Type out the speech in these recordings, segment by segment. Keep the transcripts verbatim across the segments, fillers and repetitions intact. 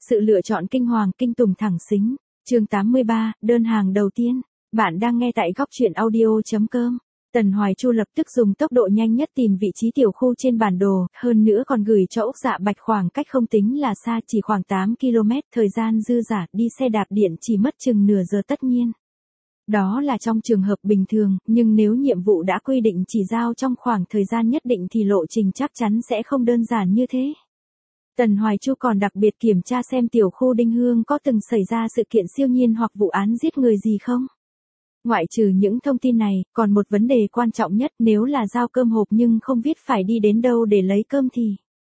Sự lựa chọn kinh hoàng kinh tủng thẳng xính. Chương tám mươi ba, đơn hàng đầu tiên. Bạn đang nghe tại góc truyện audio chấm com. Tần Hoài Chu lập tức dùng tốc độ nhanh nhất tìm vị trí tiểu khu trên bản đồ, hơn nữa còn gửi cho Úc Dạ Bạch khoảng cách không tính là xa, chỉ khoảng tám ki lô mét, thời gian dư dả, đi xe đạp điện chỉ mất chừng nửa giờ tất nhiên. Đó là trong trường hợp bình thường, nhưng nếu nhiệm vụ đã quy định chỉ giao trong khoảng thời gian nhất định thì lộ trình chắc chắn sẽ không đơn giản như thế. Tần Hoài Chu còn đặc biệt kiểm tra xem tiểu khu Đinh Hương có từng xảy ra sự kiện siêu nhiên hoặc vụ án giết người gì không. Ngoại trừ những thông tin này, còn một vấn đề quan trọng nhất, nếu là giao cơm hộp nhưng không viết phải đi đến đâu để lấy cơm thì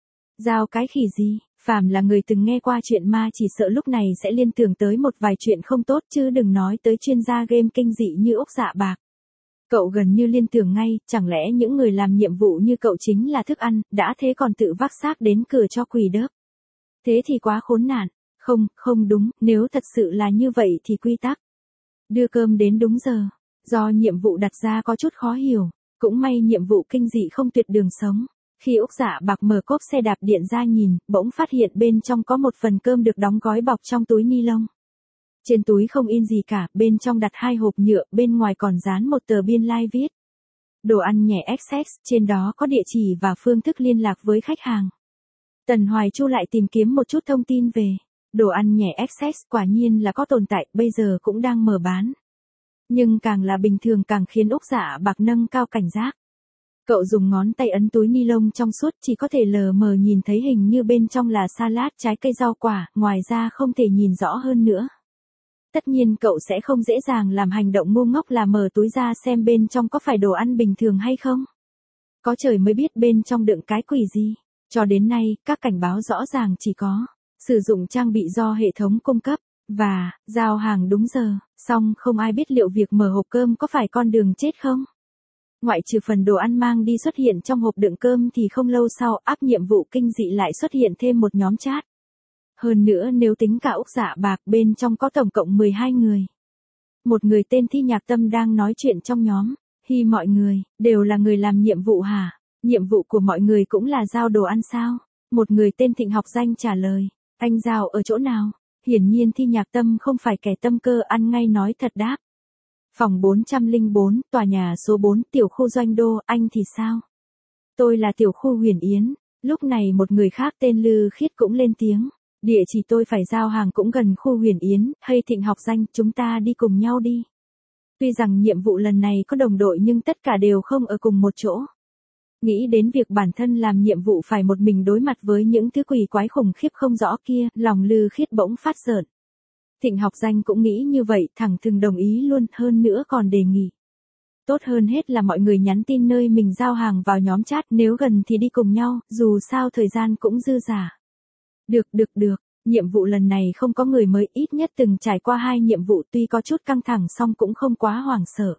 giao cái khỉ gì. Phàm là người từng nghe qua chuyện ma chỉ sợ lúc này sẽ liên tưởng tới một vài chuyện không tốt, chứ đừng nói tới chuyên gia game kinh dị như Úc Dạ Bạc. Cậu gần như liên tưởng ngay, chẳng lẽ những người làm nhiệm vụ như cậu chính là thức ăn, đã thế còn tự vác xác đến cửa cho quỷ đớp. Thế thì quá khốn nạn. Không, không đúng, nếu thật sự là như vậy thì quy tắc đưa cơm đến đúng giờ. Do nhiệm vụ đặt ra có chút khó hiểu, cũng may nhiệm vụ kinh dị không tuyệt đường sống. Khi Úc Dạ Bạc mở cốp xe đạp điện ra nhìn, bỗng phát hiện bên trong có một phần cơm được đóng gói bọc trong túi ni lông. Trên túi không in gì cả, bên trong đặt hai hộp nhựa, bên ngoài còn dán một tờ biên lai viết đồ ăn nhẹ ích ét, trên đó có địa chỉ và phương thức liên lạc với khách hàng. Tần Hoài Chu lại tìm kiếm một chút thông tin về đồ ăn nhẹ ích ét, quả nhiên là có tồn tại, bây giờ cũng đang mở bán. Nhưng càng là bình thường càng khiến Úc Dạ Bạc nâng cao cảnh giác. Cậu dùng ngón tay ấn túi ni lông trong suốt, chỉ có thể lờ mờ nhìn thấy hình như bên trong là salad, trái cây, rau quả, ngoài ra không thể nhìn rõ hơn nữa. Tất nhiên cậu sẽ không dễ dàng làm hành động ngu ngốc là mở túi ra xem bên trong có phải đồ ăn bình thường hay không. Có trời mới biết bên trong đựng cái quỷ gì. Cho đến nay, các cảnh báo rõ ràng chỉ có sử dụng trang bị do hệ thống cung cấp, và giao hàng đúng giờ, song không ai biết liệu việc mở hộp cơm có phải con đường chết không. Ngoại trừ phần đồ ăn mang đi xuất hiện trong hộp đựng cơm thì không lâu sau, áp nhiệm vụ kinh dị lại xuất hiện thêm một nhóm chat. Hơn nữa nếu tính cả Úc Dạ Bạc, bên trong có tổng cộng mười hai người. Một người tên Thi Nhạc Tâm đang nói chuyện trong nhóm. Hi, mọi người, đều là người làm nhiệm vụ hả? Nhiệm vụ của mọi người cũng là giao đồ ăn sao? Một người tên Thịnh Học Danh trả lời. Anh giao ở chỗ nào? Hiển nhiên Thi Nhạc Tâm không phải kẻ tâm cơ, ăn ngay nói thật đáp. Phòng bốn trăm lẻ bốn, tòa nhà số bốn, tiểu khu Doanh Đô. Anh thì sao? Tôi là tiểu khu Huyền Yến. Lúc này một người khác tên Lư Khiết cũng lên tiếng. Địa chỉ tôi phải giao hàng cũng gần khu Huyền Yến. Hay Thịnh Học Danh, chúng ta đi cùng nhau đi. Tuy rằng nhiệm vụ lần này có đồng đội nhưng tất cả đều không ở cùng một chỗ. Nghĩ đến việc bản thân làm nhiệm vụ phải một mình đối mặt với những thứ quỷ quái khủng khiếp không rõ kia, lòng Lư Khiết bỗng phát rợn. Thịnh Học Danh cũng nghĩ như vậy, thẳng thừng đồng ý luôn, hơn nữa còn đề nghị. Tốt hơn hết là mọi người nhắn tin nơi mình giao hàng vào nhóm chat, nếu gần thì đi cùng nhau, dù sao thời gian cũng dư dả. Được, được, được, nhiệm vụ lần này không có người mới, ít nhất từng trải qua hai nhiệm vụ, tuy có chút căng thẳng song cũng không quá hoảng sợ.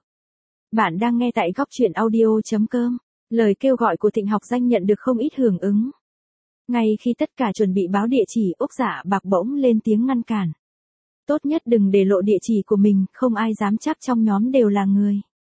Bạn đang nghe tại góc truyện audio chấm com. Lời kêu gọi của Thịnh Học Danh nhận được không ít hưởng ứng. Ngay khi tất cả chuẩn bị báo địa chỉ, Úc Dạ Bạc bỗng lên tiếng ngăn cản. Tốt nhất đừng để lộ địa chỉ của mình, không ai dám chắc trong nhóm đều là người.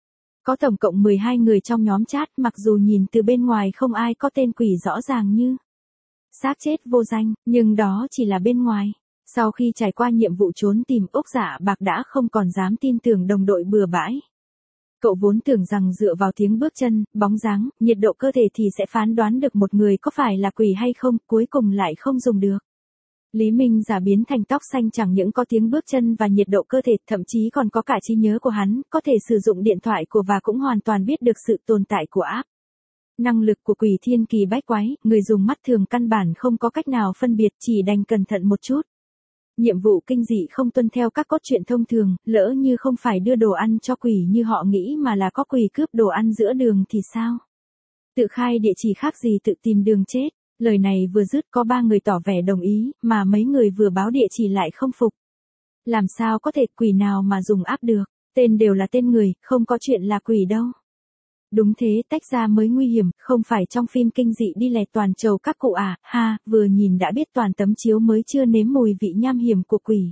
Có tổng cộng mười hai người trong nhóm chat, mặc dù nhìn từ bên ngoài không ai có tên quỷ rõ ràng như xác chết vô danh, nhưng đó chỉ là bên ngoài. Sau khi trải qua nhiệm vụ trốn tìm, Úc Dạ Bạc đã không còn dám tin tưởng đồng đội bừa bãi. Cậu vốn tưởng rằng dựa vào tiếng bước chân, bóng dáng, nhiệt độ cơ thể thì sẽ phán đoán được một người có phải là quỷ hay không, cuối cùng lại không dùng được. Lý Minh giả biến thành tóc xanh chẳng những có tiếng bước chân và nhiệt độ cơ thể, thậm chí còn có cả trí nhớ của hắn, có thể sử dụng điện thoại của và cũng hoàn toàn biết được sự tồn tại của app. Năng lực của quỷ thiên kỳ bách quái, người dùng mắt thường căn bản không có cách nào phân biệt, chỉ đành cẩn thận một chút. Nhiệm vụ kinh dị không tuân theo các cốt truyện thông thường, lỡ như không phải đưa đồ ăn cho quỷ như họ nghĩ mà là có quỷ cướp đồ ăn giữa đường thì sao? Tự khai địa chỉ khác gì tự tìm đường chết. Lời này vừa dứt có ba người tỏ vẻ đồng ý, mà mấy người vừa báo địa chỉ lại không phục. Làm sao có thể, quỷ nào mà dùng app được, tên đều là tên người, không có chuyện là quỷ đâu. Đúng thế, tách ra mới nguy hiểm, không phải trong phim kinh dị đi lẹt toàn chầu các cụ à, ha, vừa nhìn đã biết toàn tấm chiếu mới chưa nếm mùi vị nham hiểm của quỷ.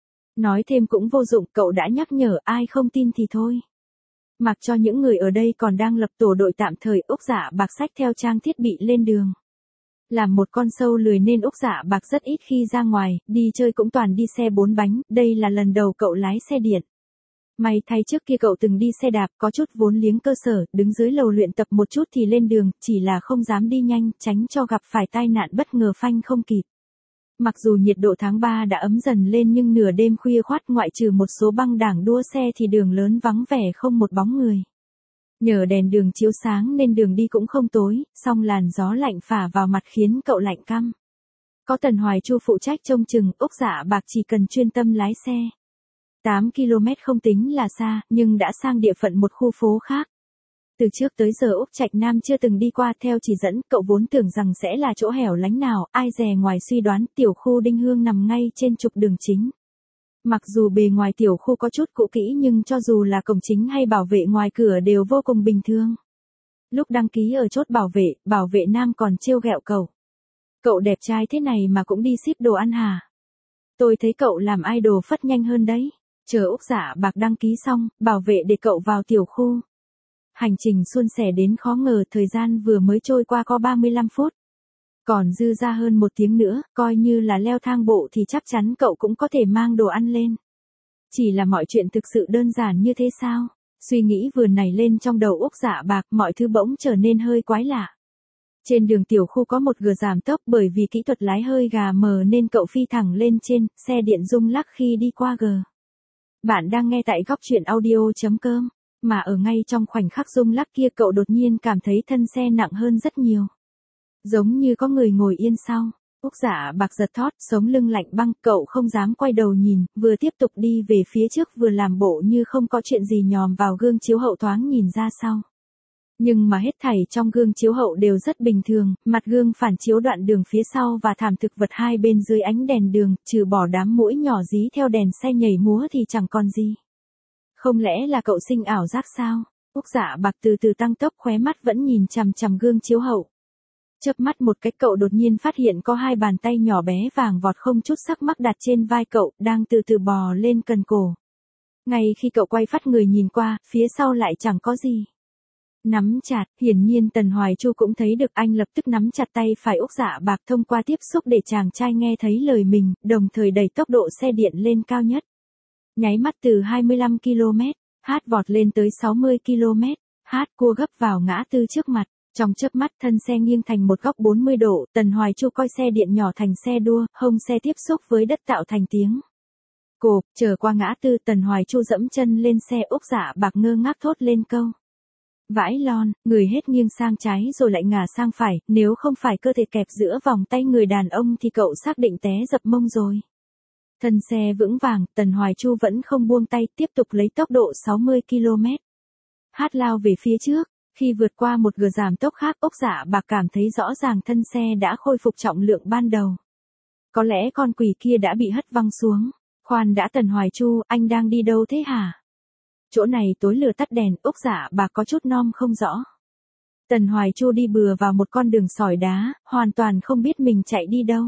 Nói thêm cũng vô dụng, cậu đã nhắc nhở, ai không tin thì thôi. Mặc cho những người ở đây còn đang lập tổ đội tạm thời, Úc Dạ Bạc xách theo trang thiết bị lên đường. Làm một con sâu lười nên Úc Dạ Bạc rất ít khi ra ngoài, đi chơi cũng toàn đi xe bốn bánh, đây là lần đầu cậu lái xe điện. May thay trước kia cậu từng đi xe đạp, có chút vốn liếng cơ sở, đứng dưới lầu luyện tập một chút thì lên đường, chỉ là không dám đi nhanh, tránh cho gặp phải tai nạn bất ngờ phanh không kịp. Mặc dù nhiệt độ tháng ba đã ấm dần lên nhưng nửa đêm khuya khoắt ngoại trừ một số băng đảng đua xe thì đường lớn vắng vẻ không một bóng người. Nhờ đèn đường chiếu sáng nên đường đi cũng không tối, song làn gió lạnh phả vào mặt khiến cậu lạnh căm. Có Tần Hoài Chu phụ trách trông chừng, Úc Dạ Bạc chỉ cần chuyên tâm lái xe. tám ki lô mét không tính là xa, nhưng đã sang địa phận một khu phố khác. Từ trước tới giờ Úc Trạch Nam chưa từng đi qua, theo chỉ dẫn, cậu vốn tưởng rằng sẽ là chỗ hẻo lánh nào, ai dè ngoài suy đoán, tiểu khu Đinh Hương nằm ngay trên trục đường chính. Mặc dù bề ngoài tiểu khu có chút cũ kỹ nhưng cho dù là cổng chính hay bảo vệ ngoài cửa đều vô cùng bình thường. Lúc đăng ký ở chốt bảo vệ, bảo vệ nam còn trêu ghẹo cậu. Cậu đẹp trai thế này mà cũng đi ship đồ ăn hả? Tôi thấy cậu làm idol phất nhanh hơn đấy. Chờ Úc Dạ Bạc đăng ký xong, bảo vệ để cậu vào tiểu khu. Hành trình suôn sẻ đến khó ngờ, thời gian vừa mới trôi qua có ba mươi lăm phút. Còn dư ra hơn một tiếng nữa, coi như là leo thang bộ thì chắc chắn cậu cũng có thể mang đồ ăn lên. Chỉ là mọi chuyện thực sự đơn giản như thế sao? Suy nghĩ vừa nảy lên trong đầu Úc Dạ Bạc, mọi thứ bỗng trở nên hơi quái lạ. Trên đường tiểu khu có một gờ giảm tốc, bởi vì kỹ thuật lái hơi gà mờ nên cậu phi thẳng lên trên, xe điện rung lắc khi đi qua gờ. Bạn đang nghe tại góc truyện audio chấm com, mà ở ngay trong khoảnh khắc rung lắc kia cậu đột nhiên cảm thấy thân xe nặng hơn rất nhiều. Giống như có người ngồi yên sau. Úc Dạ Bạc giật thót, sống lưng lạnh băng, cậu không dám quay đầu nhìn, vừa tiếp tục đi về phía trước vừa làm bộ như không có chuyện gì, nhòm vào gương chiếu hậu thoáng nhìn ra sau. Nhưng mà hết thảy trong gương chiếu hậu đều rất bình thường, mặt gương phản chiếu đoạn đường phía sau và thảm thực vật hai bên dưới ánh đèn đường, trừ bỏ đám muỗi nhỏ dí theo đèn xe nhảy múa thì chẳng còn gì. Không lẽ là cậu sinh ảo giác sao? Úc Dạ Bạc từ từ tăng tốc, khóe mắt vẫn nhìn chằm chằm gương chiếu hậu. Chớp mắt một cái, cậu đột nhiên phát hiện có hai bàn tay nhỏ bé vàng vọt không chút sắc mắc đặt trên vai cậu, đang từ từ bò lên cần cổ. Ngay khi cậu quay phát người nhìn qua, phía sau lại chẳng có gì. Nắm chặt, hiển nhiên Tần Hoài Chu cũng thấy được, anh lập tức nắm chặt tay phải Úc Dạ Bạc thông qua tiếp xúc để chàng trai nghe thấy lời mình, đồng thời đẩy tốc độ xe điện lên cao nhất. Nháy mắt từ hai mươi lăm ki lô mét, hát vọt lên tới sáu mươi ki lô mét, hát cua gấp vào ngã tư trước mặt. Trong chớp mắt thân xe nghiêng thành một góc bốn mươi độ, Tần Hoài Chu coi xe điện nhỏ thành xe đua, hông xe tiếp xúc với đất tạo thành tiếng cộp, trở qua ngã tư, Tần Hoài Chu dẫm chân lên xe. Úc Dạ Bạc ngơ ngác thốt lên câu. Vãi lon, người hết nghiêng sang trái rồi lại ngả sang phải, nếu không phải cơ thể kẹp giữa vòng tay người đàn ông thì cậu xác định té dập mông rồi. Thân xe vững vàng, Tần Hoài Chu vẫn không buông tay, tiếp tục lấy tốc độ sáu mươi ki lô mét. Hát lao về phía trước. Khi vượt qua một gờ giảm tốc khác, Úc Dạ Bạc cảm thấy rõ ràng thân xe đã khôi phục trọng lượng ban đầu. Có lẽ con quỷ kia đã bị hất văng xuống. Khoan đã Tần Hoài Chu, anh đang đi đâu thế hả? Chỗ này tối lửa tắt đèn, Úc Dạ Bạc có chút nom không rõ. Tần Hoài Chu đi bừa vào một con đường sỏi đá, hoàn toàn không biết mình chạy đi đâu.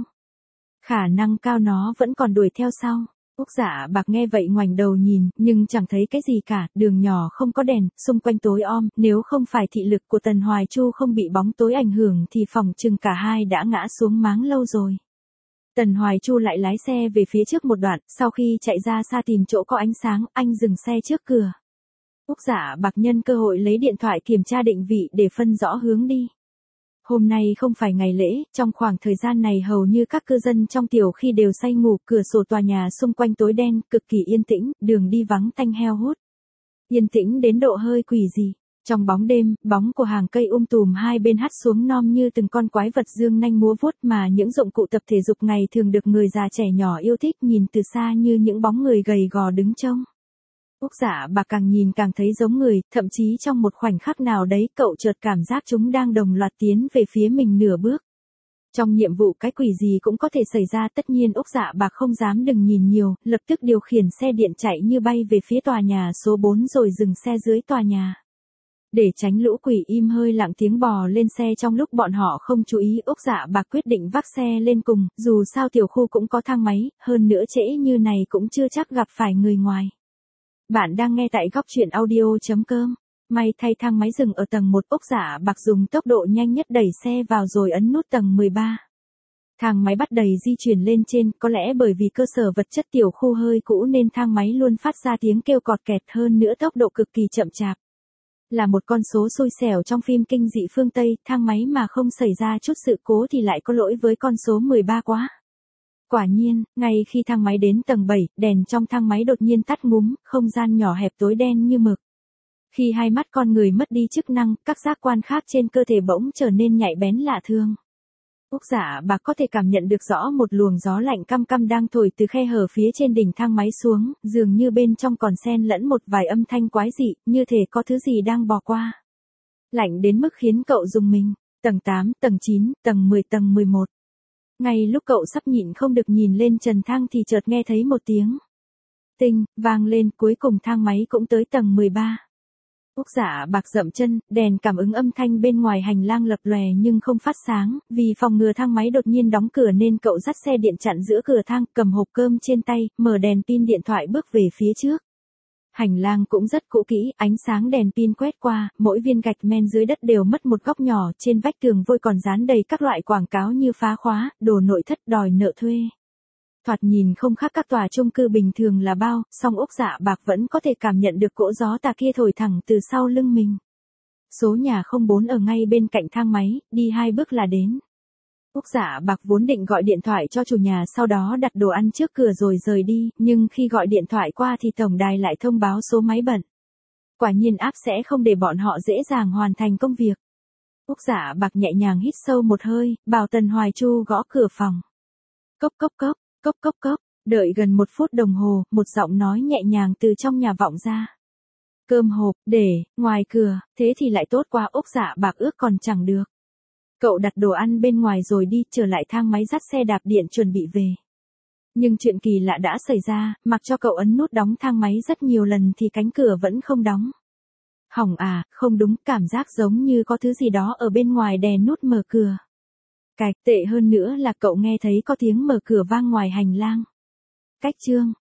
Khả năng cao nó vẫn còn đuổi theo sau. Úc Dạ Bạc nghe vậy ngoảnh đầu nhìn, nhưng chẳng thấy cái gì cả, đường nhỏ không có đèn, xung quanh tối om, nếu không phải thị lực của Tần Hoài Chu không bị bóng tối ảnh hưởng thì phỏng chừng cả hai đã ngã xuống máng lâu rồi. Tần Hoài Chu lại lái xe về phía trước một đoạn, sau khi chạy ra xa tìm chỗ có ánh sáng, anh dừng xe trước cửa. Úc Dạ Bạc nhân cơ hội lấy điện thoại kiểm tra định vị để phân rõ hướng đi. Hôm nay không phải ngày lễ, trong khoảng thời gian này hầu như các cư dân trong tiểu khi đều say ngủ, cửa sổ tòa nhà xung quanh tối đen, cực kỳ yên tĩnh, đường đi vắng tanh heo hút. Yên tĩnh đến độ hơi quỷ dị. Trong bóng đêm, bóng của hàng cây um tùm hai bên hắt xuống non như từng con quái vật dương nanh múa vuốt, mà những dụng cụ tập thể dục ngày thường được người già trẻ nhỏ yêu thích, nhìn từ xa như những bóng người gầy gò đứng trông. Úc Dạ Bạc càng nhìn càng thấy giống người, thậm chí trong một khoảnh khắc nào đấy cậu chợt cảm giác chúng đang đồng loạt tiến về phía mình nửa bước. Trong nhiệm vụ cái quỷ gì cũng có thể xảy ra, tất nhiên Úc Dạ Bạc không dám đừng nhìn nhiều, lập tức điều khiển xe điện chạy như bay về phía tòa nhà số bốn rồi dừng xe dưới tòa nhà. Để tránh lũ quỷ im hơi lặng tiếng bò lên xe trong lúc bọn họ không chú ý, Úc Dạ Bạc quyết định vác xe lên cùng, dù sao tiểu khu cũng có thang máy, hơn nữa trễ như này cũng chưa chắc gặp phải người ngoài. Bạn đang nghe tại góc truyện audio chấm com. May thay thang máy dừng ở tầng một, Úc Dạ Bạc dùng tốc độ nhanh nhất đẩy xe vào rồi ấn nút tầng mười ba. Thang máy bắt đầy di chuyển lên trên, có lẽ bởi vì cơ sở vật chất tiểu khu hơi cũ nên thang máy luôn phát ra tiếng kêu cọt kẹt, hơn nữa tốc độ cực kỳ chậm chạp. Là một con số xui xẻo trong phim kinh dị phương Tây, thang máy mà không xảy ra chút sự cố thì lại có lỗi với con số mười ba quá. Quả nhiên, ngay khi thang máy đến tầng bảy, đèn trong thang máy đột nhiên tắt ngúm, không gian nhỏ hẹp tối đen như mực. Khi hai mắt con người mất đi chức năng, các giác quan khác trên cơ thể bỗng trở nên nhạy bén lạ thường. Úc Dạ Bạc có thể cảm nhận được rõ một luồng gió lạnh căm căm đang thổi từ khe hở phía trên đỉnh thang máy xuống, dường như bên trong còn xen lẫn một vài âm thanh quái dị, như thể có thứ gì đang bò qua. Lạnh đến mức khiến cậu rùng mình. Tầng tám, tầng chín, tầng mười, tầng mười một. Ngay lúc cậu sắp nhịn không được nhìn lên trần thang thì chợt nghe thấy một tiếng tinh vang lên, cuối cùng thang máy cũng tới tầng mười ba. Úc Dạ Bạc dậm chân, đèn cảm ứng âm thanh bên ngoài hành lang lập lòe nhưng không phát sáng, vì phòng ngừa thang máy đột nhiên đóng cửa nên cậu dắt xe điện chặn giữa cửa thang, cầm hộp cơm trên tay, mở đèn pin điện thoại bước về phía trước. Hành lang cũng rất cũ kỹ, ánh sáng đèn pin quét qua, mỗi viên gạch men dưới đất đều mất một góc nhỏ, trên vách tường vôi còn dán đầy các loại quảng cáo như phá khóa, đồ nội thất, đòi nợ thuê. Thoạt nhìn không khác các tòa chung cư bình thường là bao, song Úc Dạ Bạc vẫn có thể cảm nhận được cỗ gió tà kia thổi thẳng từ sau lưng mình. Số nhà không bốn ở ngay bên cạnh thang máy, đi hai bước là đến. Úc Dạ Bạc vốn định gọi điện thoại cho chủ nhà sau đó đặt đồ ăn trước cửa rồi rời đi, nhưng khi gọi điện thoại qua thì tổng đài lại thông báo số máy bận. Quả nhiên app sẽ không để bọn họ dễ dàng hoàn thành công việc. Úc Dạ Bạc nhẹ nhàng hít sâu một hơi, bảo Tần Hoài Chu gõ cửa phòng. Cốc cốc cốc. Cốc cốc cốc, đợi gần một phút đồng hồ, một giọng nói nhẹ nhàng từ trong nhà vọng ra. Cơm hộp, để, ngoài cửa, thế thì lại tốt quá. Úc Dạ Bạc ước còn chẳng được. Cậu đặt đồ ăn bên ngoài rồi đi, trở lại thang máy dắt xe đạp điện chuẩn bị về. Nhưng chuyện kỳ lạ đã xảy ra, mặc cho cậu ấn nút đóng thang máy rất nhiều lần thì cánh cửa vẫn không đóng. Hỏng à, không đúng, cảm giác giống như có thứ gì đó ở bên ngoài đè nút mở cửa. Cạch, tệ hơn nữa là cậu nghe thấy có tiếng mở cửa vang ngoài hành lang. Cách chương